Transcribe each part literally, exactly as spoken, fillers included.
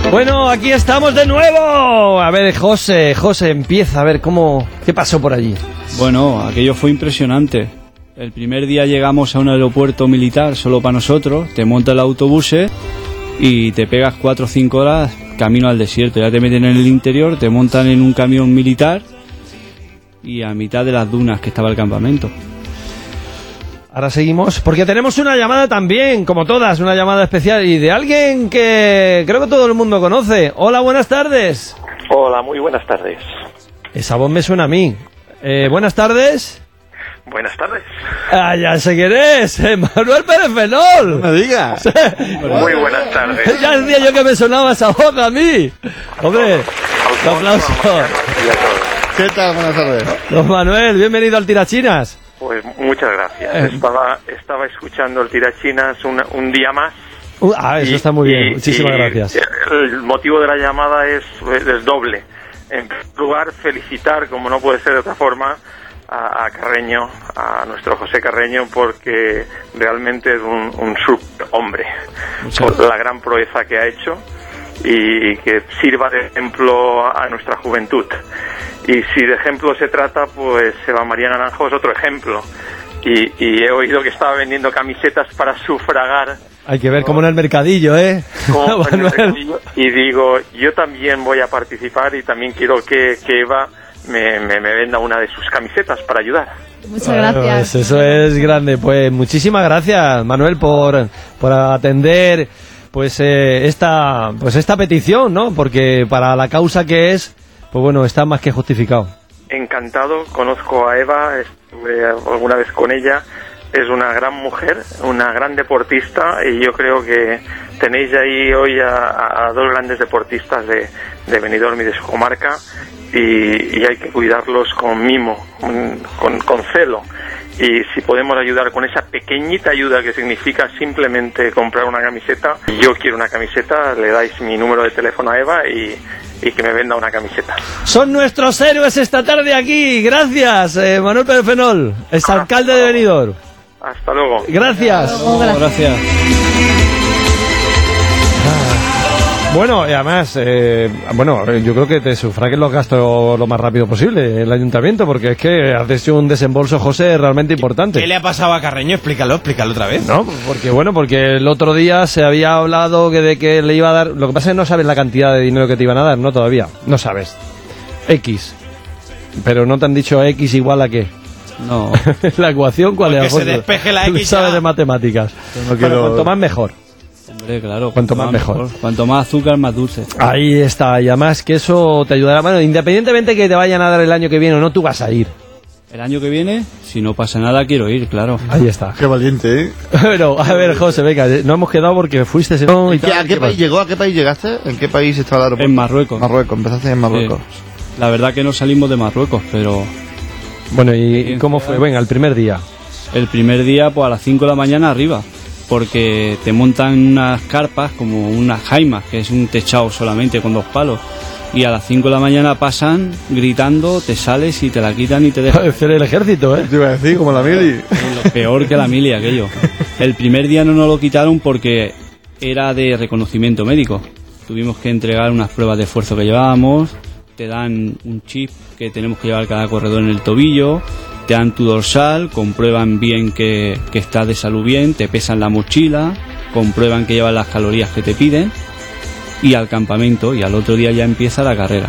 Bueno, aquí estamos de nuevo. A ver, José, José, empieza a ver cómo, qué pasó por allí. Bueno, aquello fue impresionante. El primer día llegamos a un aeropuerto militar solo para nosotros, te montas el autobús y te pegas cuatro o cinco horas camino al desierto. Ya te meten en el interior, te montan en un camión militar y a mitad de las dunas que estaba el campamento. Ahora seguimos, porque tenemos una llamada también, como todas, una llamada especial y de alguien que creo que todo el mundo conoce. Hola, buenas tardes. Hola, muy buenas tardes. Esa voz me suena a mí. Eh, buenas tardes. Buenas tardes. Ah, ya sé quién es, eh, Manuel Pérez Fenol. No me digas. Muy buenas tardes. Ya decía yo que me sonaba esa voz a mí. Hombre, un aplauso. ¿Qué tal? Buenas tardes. Don Manuel, bienvenido al Tirachinas. Pues muchas gracias. Eh. Estaba, estaba escuchando el Tirachinas un, un día más. Uh, ah, eso y, está muy bien. y, Muchísimas y gracias. El motivo de la llamada es, es doble. En primer lugar, felicitar, como no puede ser de otra forma, a, a Carreño, a nuestro José Carreño, porque realmente es un, un superhombre por la gran proeza que ha hecho y que sirva de ejemplo a nuestra juventud. Y si de ejemplo se trata, pues Eva María Naranjo es otro ejemplo. Y, y he oído que estaba vendiendo camisetas para sufragar. Hay que ver como en el mercadillo, ¿eh? Como en el mercadillo. Y digo, yo también voy a participar y también quiero que, que Eva me, me, me venda una de sus camisetas para ayudar. Muchas gracias. Pues eso es grande. Pues muchísimas gracias, Manuel, por, por atender pues eh, esta pues esta petición, ¿no? Porque para la causa que es, pues bueno, está más que justificado. Encantado, conozco a Eva, estuve alguna vez con ella, es una gran mujer, una gran deportista y yo creo que tenéis ahí hoy a, a dos grandes deportistas de, de Benidorm y de su comarca y, y hay que cuidarlos con mimo, con, con celo. Y si podemos ayudar con esa pequeñita ayuda que significa simplemente comprar una camiseta, yo quiero una camiseta, le dais mi número de teléfono a Eva y, y que me venda una camiseta. Son nuestros héroes esta tarde aquí. Gracias, eh, Manuel Pérez Fenol, exalcalde de Benidorm. Hasta luego. Gracias. Hasta luego, gracias. Bueno, y además, eh, bueno, yo creo que te sufraguen los gastos lo más rápido posible el ayuntamiento, porque es que haces un desembolso, José, realmente importante. ¿Qué le ha pasado a Carreño? Explícalo, explícalo otra vez. No, porque bueno, porque el otro día se había hablado que de que le iba a dar, lo que pasa es que no sabes la cantidad de dinero que te iban a dar, no todavía, no sabes. X. Pero no te han dicho X igual a qué. No. La ecuación, ¿cuál Porque es? se despeje la X Tú sabes ya. de matemáticas. no quiero- Bueno, cuanto más mejor. Hombre, claro. Cuanto más mejor. Cuanto más azúcar, más dulce. Ahí está, y además que eso te ayudará. Bueno, independientemente que te vayan a dar el año que viene o no, tú vas a ir. El año que viene, si no pasa nada, quiero ir, claro. Ahí está. Qué valiente, ¿eh? Bueno, a ver, José, venga, no hemos quedado porque fuiste... No, y ¿Y qué- tal, ¿A qué ¿qué país pasa? llegó? ¿A qué país llegaste? ¿En qué país estaba el aeropuerto? En Marruecos. Marruecos, empezaste en Marruecos. Eh, la verdad que no salimos de Marruecos, pero Bueno, ¿y cómo fue? Venga, el primer día. el primer día, pues a las cinco de la mañana arriba. Porque te montan unas carpas, como unas jaimas, que es un techado solamente con dos palos. Y a las cinco de la mañana pasan gritando, te sales y te la quitan y te dejan. Hacer el ejército, ¿eh? Te iba a decir, como la mili. Lo peor que la mili aquello. El primer día no nos lo quitaron porque era de reconocimiento médico. Tuvimos que entregar unas pruebas de esfuerzo que llevábamos, te dan un chip que tenemos que llevar cada corredor en el tobillo, te dan tu dorsal, comprueban bien que, que estás de salud bien, te pesan la mochila, comprueban que llevas las calorías que te piden y al campamento, y al otro día ya empieza la carrera.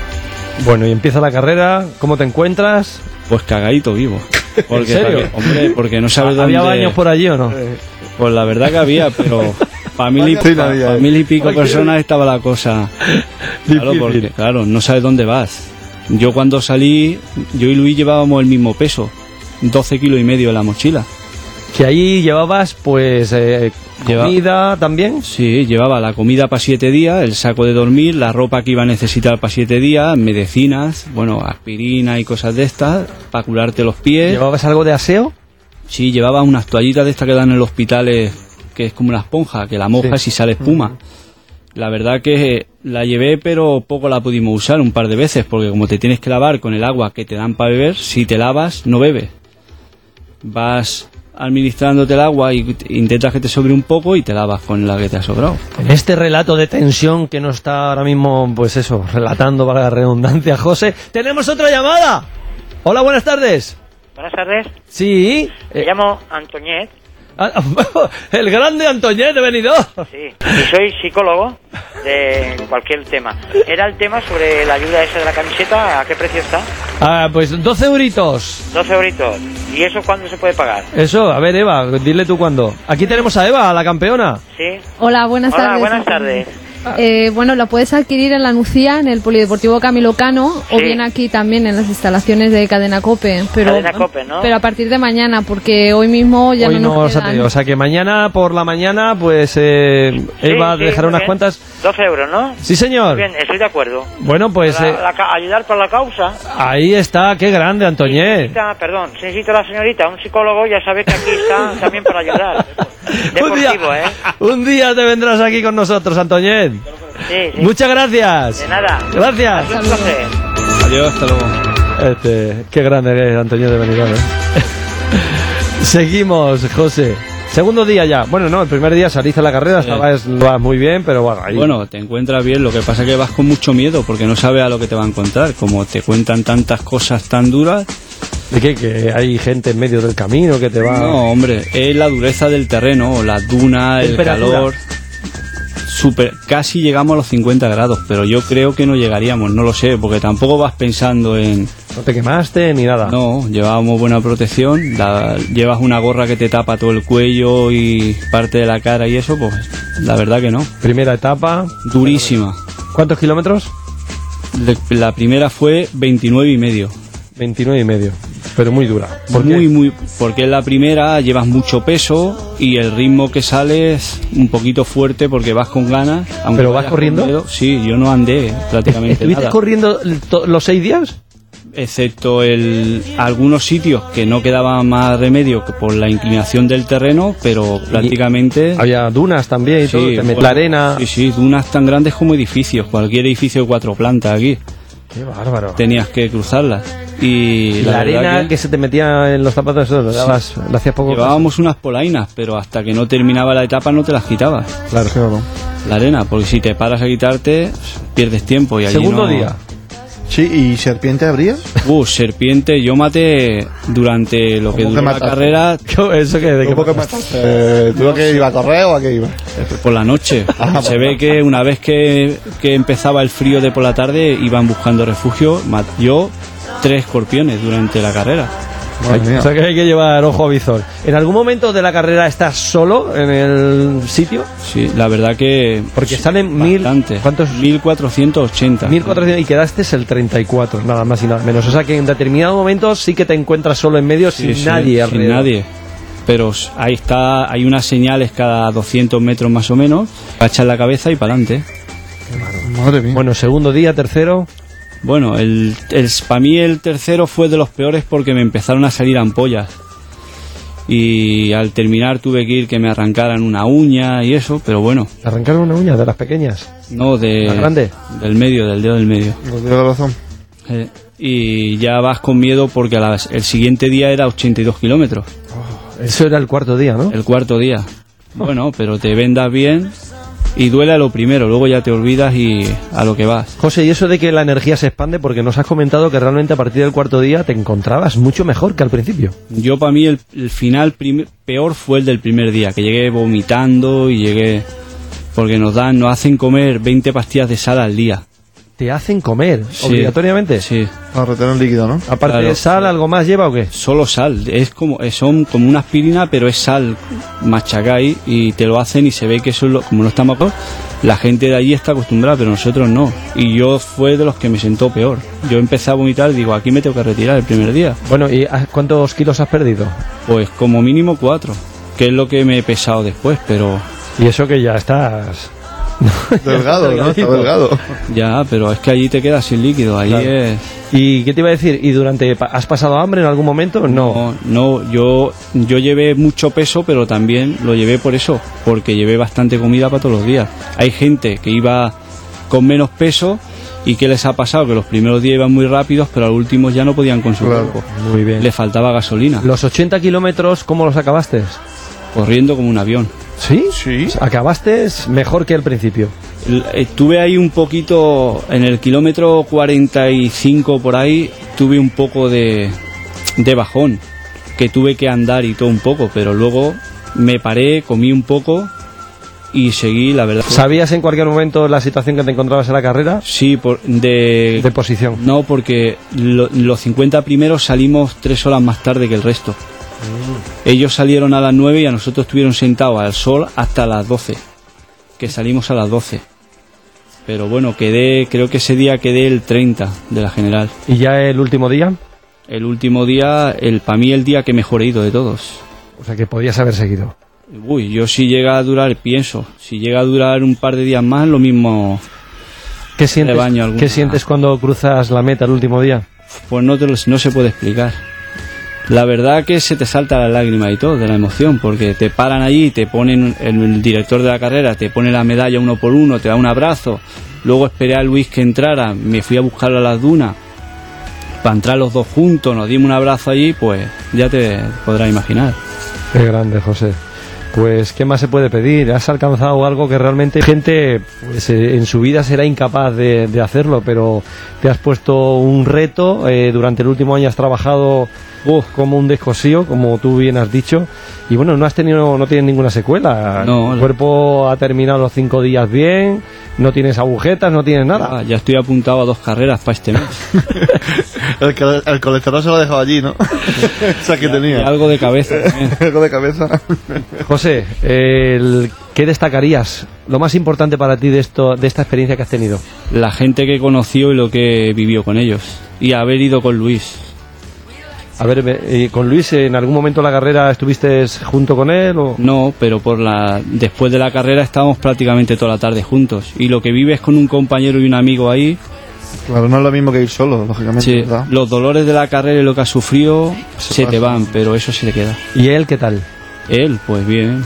Bueno, y empieza la carrera, ¿cómo te encuentras? Pues cagadito vivo. Porque, ¿En serio? para que- hombre, porque no sabes dónde... ¿Había baños por allí o no? Pues la verdad que había, pero para mil y, Sí, pa- nadie, pa' eh. mil y pico personas estaba la cosa. Claro, Difícil. porque claro, no sabes dónde vas. Yo cuando salí, yo y Luis llevábamos el mismo peso, doce kilos y medio en la mochila. Que ahí llevabas, pues, eh, Lleva- comida también. Sí, llevaba la comida para siete días, el saco de dormir, la ropa que iba a necesitar para siete días, medicinas, bueno, aspirina y cosas de estas, para curarte los pies. ¿Llevabas algo de aseo? Sí, llevaba unas toallitas de estas que dan en los hospitales, que es como una esponja, que la mojas Sí. y sale espuma. La verdad que la llevé, pero poco la pudimos usar, un par de veces, porque como te tienes que lavar con el agua que te dan para beber, si te lavas, no bebes. Vas administrándote el agua y intentas que te sobre un poco y te lavas con la que te ha sobrado. En este relato de tensión que nos está ahora mismo, pues eso, relatando para la redundancia, José, tenemos otra llamada. Hola, buenas tardes. Buenas tardes. Sí. Me eh, llamo Antoñet. el grande Antoñet de Benidorm. Sí. Y soy psicólogo de cualquier tema. Era el tema sobre la ayuda esa de la camiseta. ¿A qué precio está? Ah, pues doce euritos. doce euritos. ¿Y eso cuándo se puede pagar? Eso, a ver, Eva, dile tú cuándo. Aquí tenemos a Eva, a la campeona. Sí. Hola, buenas Hola, tardes. buenas tardes. Eh, bueno, la puedes adquirir en la Nucía, en el Polideportivo Camilo Cano, Sí. o bien aquí también en las instalaciones de Cadena Cope. Pero, Cadena Cope, ¿no? Pero a partir de mañana, porque hoy mismo ya Hoy no no nos os ha quedan. tenido, o sea que mañana por la mañana, pues eh, Sí, Eva sí, dejará muy unas bien. cuantas. doce euros, ¿no? Sí, señor. Muy bien, estoy de acuerdo. Bueno, pues Para eh, la ca- ayudar por la causa. ahí está, qué grande, Antoñet. Necesita, perdón, si necesita la señorita un psicólogo, ya sabe que aquí está también para ayudar. Un día, Deportivo, ¿eh? un día te vendrás aquí con nosotros, Antoñet. Sí, sí. Muchas gracias. De nada. Gracias. Ha sido un placer. Adiós, hasta luego. Este, qué grande que es Antoñet de Benidorm, ¿eh? Seguimos, José. Segundo día ya. Bueno, no, el primer día saliste a la carrera, estabas lo vas muy bien, pero bueno, ahí. Bueno, te encuentras bien, lo que pasa es que vas con mucho miedo porque no sabes a lo que te va a encontrar. Como te cuentan tantas cosas tan duras. ¿De qué? Que hay gente en medio del camino que te va. No, hombre, es la dureza del terreno, las dunas, el Temperatura. calor. Super, casi llegamos a los cincuenta grados, pero yo creo que no llegaríamos, no lo sé, porque tampoco vas pensando en... No te quemaste ni nada. No, llevábamos buena protección, la- llevas una gorra que te tapa todo el cuello y parte de la cara y eso, pues la verdad que no. Primera etapa. Durísima. ¿Cuántos kilómetros? Le- La primera fue veintinueve y medio. veintinueve y medio. Pero muy dura. ¿Por Muy, qué? muy, porque en la primera llevas mucho peso y el ritmo que sale es un poquito fuerte porque vas con ganas. aunque ¿Pero vas vayas con corriendo? miedo. Sí, yo no andé prácticamente ¿Estuviste nada. corriendo el- to- los seis días? Excepto el, algunos sitios que no quedaba más remedio que por la inclinación del terreno, pero prácticamente... Había dunas también y Sí, todo. Te met- bueno, la arena. Sí, sí, dunas tan grandes como edificios. Cualquier edificio de cuatro plantas aquí. Qué bárbaro. Tenías que cruzarlas. Y Y la, la verdad arena que- que... se te metía en los zapatos, eso, le dabas, le hacías poco. Llevábamos unas polainas, pero hasta que no terminaba la etapa no te las quitabas. Claro. Claro. La arena, porque si te paras a quitarte, pierdes tiempo. Y allí Segundo no- día. Sí, ¿y serpiente habría? Uh, serpiente, yo maté durante lo que ¿Cómo duró que la mataste? carrera ¿Eso qué? ¿De qué ¿Cómo que mataste? Eh, ¿Tú que iba a correr o a qué iba? por la noche. Ah, Se bueno. ve que una vez que, que empezaba el frío de por la tarde, iban buscando refugio. mat- Yo tres escorpiones durante la carrera. Madre mía. O sea que hay que llevar ojo a visor. ¿En algún momento de la carrera estás solo en el sitio? Sí, la verdad que... Porque sí, salen mil- bastante. ¿cuántos? mil cuatrocientos ochenta. mil cuatrocientos y quedaste el treinta y cuatro, nada más y nada menos. O sea que en determinados momentos sí que te encuentras solo en medio Sí, sin sí, nadie sin alrededor. nadie. Pero s- ahí está, hay unas señales cada doscientos metros más o menos, agachas la cabeza y para adelante. Madre mía. Bueno, segundo día, tercero. Bueno, el, el, para mí el tercero fue de los peores porque me empezaron a salir ampollas. Y al terminar tuve que ir que me arrancaran una uña y eso, pero bueno, Arrancaron una uña de las pequeñas. no de... ¿La grande? Del medio, del dedo del medio. Pues tiene razón. Eh, y ya vas con miedo porque a las- el siguiente día era ochenta y dos kilómetros, Eso era el cuarto día, ¿no? el cuarto día. Bueno, pero te vendas bien y duele a lo primero, luego ya te olvidas y a lo que vas. José, y eso de que la energía se expande, porque nos has comentado que realmente a partir del cuarto día te encontrabas mucho mejor que al principio. Yo para mí el, el final prim- peor fue el del primer día, que llegué vomitando y llegué... Porque nos dan, nos hacen comer veinte pastillas de sal al día. ¿Te hacen comer Sí. obligatoriamente? Sí, Para retener el líquido, ¿no? Aparte Claro. de sal, ¿algo más lleva o qué? solo sal. Es como, eh, son como una aspirina, pero es sal machacáis y te lo hacen y se ve que eso es lo, como no estamos acostumbrados, la gente de allí está acostumbrada, pero nosotros no. Y yo fue de los que me sentó peor. Yo empecé a vomitar y digo, aquí me tengo que retirar el primer día. Bueno, ¿y ah, cuántos kilos has perdido? Pues como mínimo cuatro, que es lo que me he pesado después, pero Y eso que ya estás... Delgado, ¿no? Está delgadito. delgado. ya, pero es que allí te quedas sin líquido, allí Claro. es... ¿Y qué te iba a decir? ¿Y durante... pa- ¿Has pasado hambre en algún momento? No. No, no, yo, yo llevé mucho peso, pero también lo llevé por eso, porque llevé bastante comida para todos los días. Hay gente que iba con menos peso ¿Y qué les ha pasado? Que los primeros días iban muy rápidos, pero los últimos ya no podían con su Claro. cuerpo. Muy bien. Le faltaba gasolina, Los ochenta kilómetros, ¿cómo los acabaste? corriendo como un avión. ¿Sí? Sí. Acabaste mejor que el principio. L- Estuve ahí un poquito, en el kilómetro cuarenta y cinco por ahí, tuve un poco de, de bajón, que tuve que andar y todo un poco, pero luego me paré, comí un poco y seguí, la verdad. ¿Sabías en cualquier momento la situación que te encontrabas en la carrera? Sí, por, de, De posición. no, porque lo- los cincuenta primeros salimos tres horas más tarde que el resto. Ellos salieron a las nueve y a nosotros estuvieron sentados al sol hasta las doce, que salimos a las doce. Pero bueno, quedé, creo que ese día quedé el treinta de la general. ¿Y ya el último día? El último día, el para mí el día que mejor he ido de todos. O sea que podías haber seguido. Uy, yo si llega a durar, pienso, si llega a durar un par de días más, lo mismo, ¿Qué sientes, Rebaño alguna. ¿qué sientes cuando cruzas la meta el último día? pues no, te lo- no se puede explicar. La verdad que se te salta la lágrima y todo, de la emoción, porque te paran allí, te ponen, el, el director de la carrera te pone la medalla uno por uno, te da un abrazo, luego esperé a Luis que entrara, me fui a buscarlo a las dunas, para entrar los dos juntos, nos dimos un abrazo allí, pues ya te podrás imaginar. Qué grande, José. Pues, ¿qué más se puede pedir? Has alcanzado algo que realmente gente pues, eh, en su vida será incapaz de, de hacerlo, pero te has puesto un reto. Eh, durante el último año has trabajado uh, como un descosío, como tú bien has dicho, y bueno, no has tenido, no tienes ninguna secuela. No, el cuerpo ha terminado los cinco días bien, no tienes agujetas, no tienes nada. Ah, ya estoy apuntado a dos carreras para este mes. El, cole- el colesterol se lo ha dejado allí, ¿no? Esa que Y tenía. algo de cabeza también. Algo de cabeza. José, el, ¿qué destacarías? Lo más importante para ti de esto, de esta experiencia que has tenido. La gente que conoció y lo que vivió con ellos. Y haber ido con Luis. A ver, eh, con Luis, ¿en algún momento de la carrera estuviste junto con él? O? No, pero por la después de la carrera estábamos prácticamente toda la tarde juntos. Y lo que vives con un compañero y un amigo ahí, Claro, no es lo mismo que ir solo, lógicamente, sí, ¿verdad? los dolores de la carrera y lo que has sufrido Se se, te pasa. van, pero eso se le queda. ¿Y él qué tal? Él, pues bien.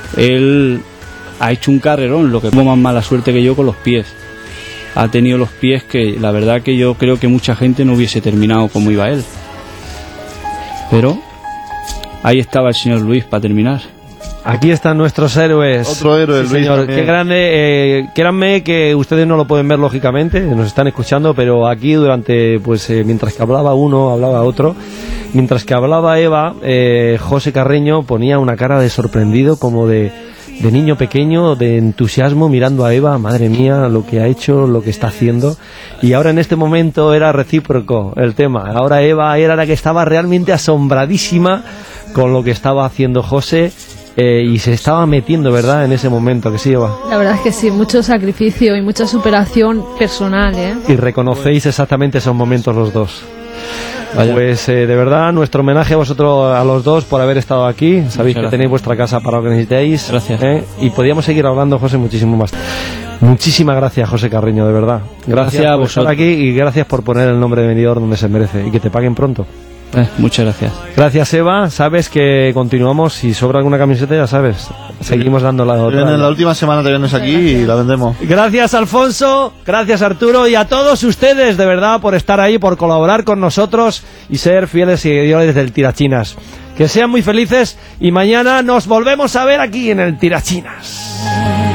Él ha hecho un carrerón, lo que tuvo más mala suerte que yo con los pies. Ha tenido los pies que la verdad que yo creo que mucha gente no hubiese terminado como iba él. Pero ahí estaba el señor Luis para terminar. Aquí están nuestros héroes. Otro héroe, Sí, Luis, señor. también. Qué grande. Eh, créanme que ustedes no lo pueden ver lógicamente, nos están escuchando, pero aquí durante, pues eh, mientras que hablaba uno, hablaba otro. Mientras que hablaba Eva, eh, José Carreño ponía una cara de sorprendido, como de, de niño pequeño, de entusiasmo, mirando a Eva. Madre mía, lo que ha hecho, lo que está haciendo. Y ahora en este momento era recíproco el tema. Ahora Eva era la que estaba realmente asombradísima con lo que estaba haciendo José. Eh, y se estaba metiendo, ¿verdad?, en ese momento, que sí, Eva. La verdad es que sí, mucho sacrificio y mucha superación personal, ¿eh? Y reconocéis exactamente esos momentos los dos. Pues eh, de verdad, nuestro homenaje a vosotros, a los dos, por haber estado aquí. Sabéis Muchas que gracias. tenéis vuestra casa para lo que necesitéis. Gracias. ¿eh? Y podríamos seguir hablando, José, muchísimo más. Muchísimas gracias, José Carreño, de verdad. Gracias, Gracias a por estar vosotros. aquí y gracias por poner el nombre de Benidorm donde se merece y que te paguen pronto. Eh, muchas gracias. Gracias, Eva. Sabes que continuamos. Si sobra alguna camiseta, ya sabes. Seguimos dando la otra. En la última semana te vienes aquí y la vendemos. Gracias, Alfonso, gracias, Arturo, y a todos ustedes, de verdad, por estar ahí, por colaborar con nosotros y ser fieles seguidores del Tirachinas. Que sean muy felices y mañana nos volvemos a ver aquí en el Tirachinas.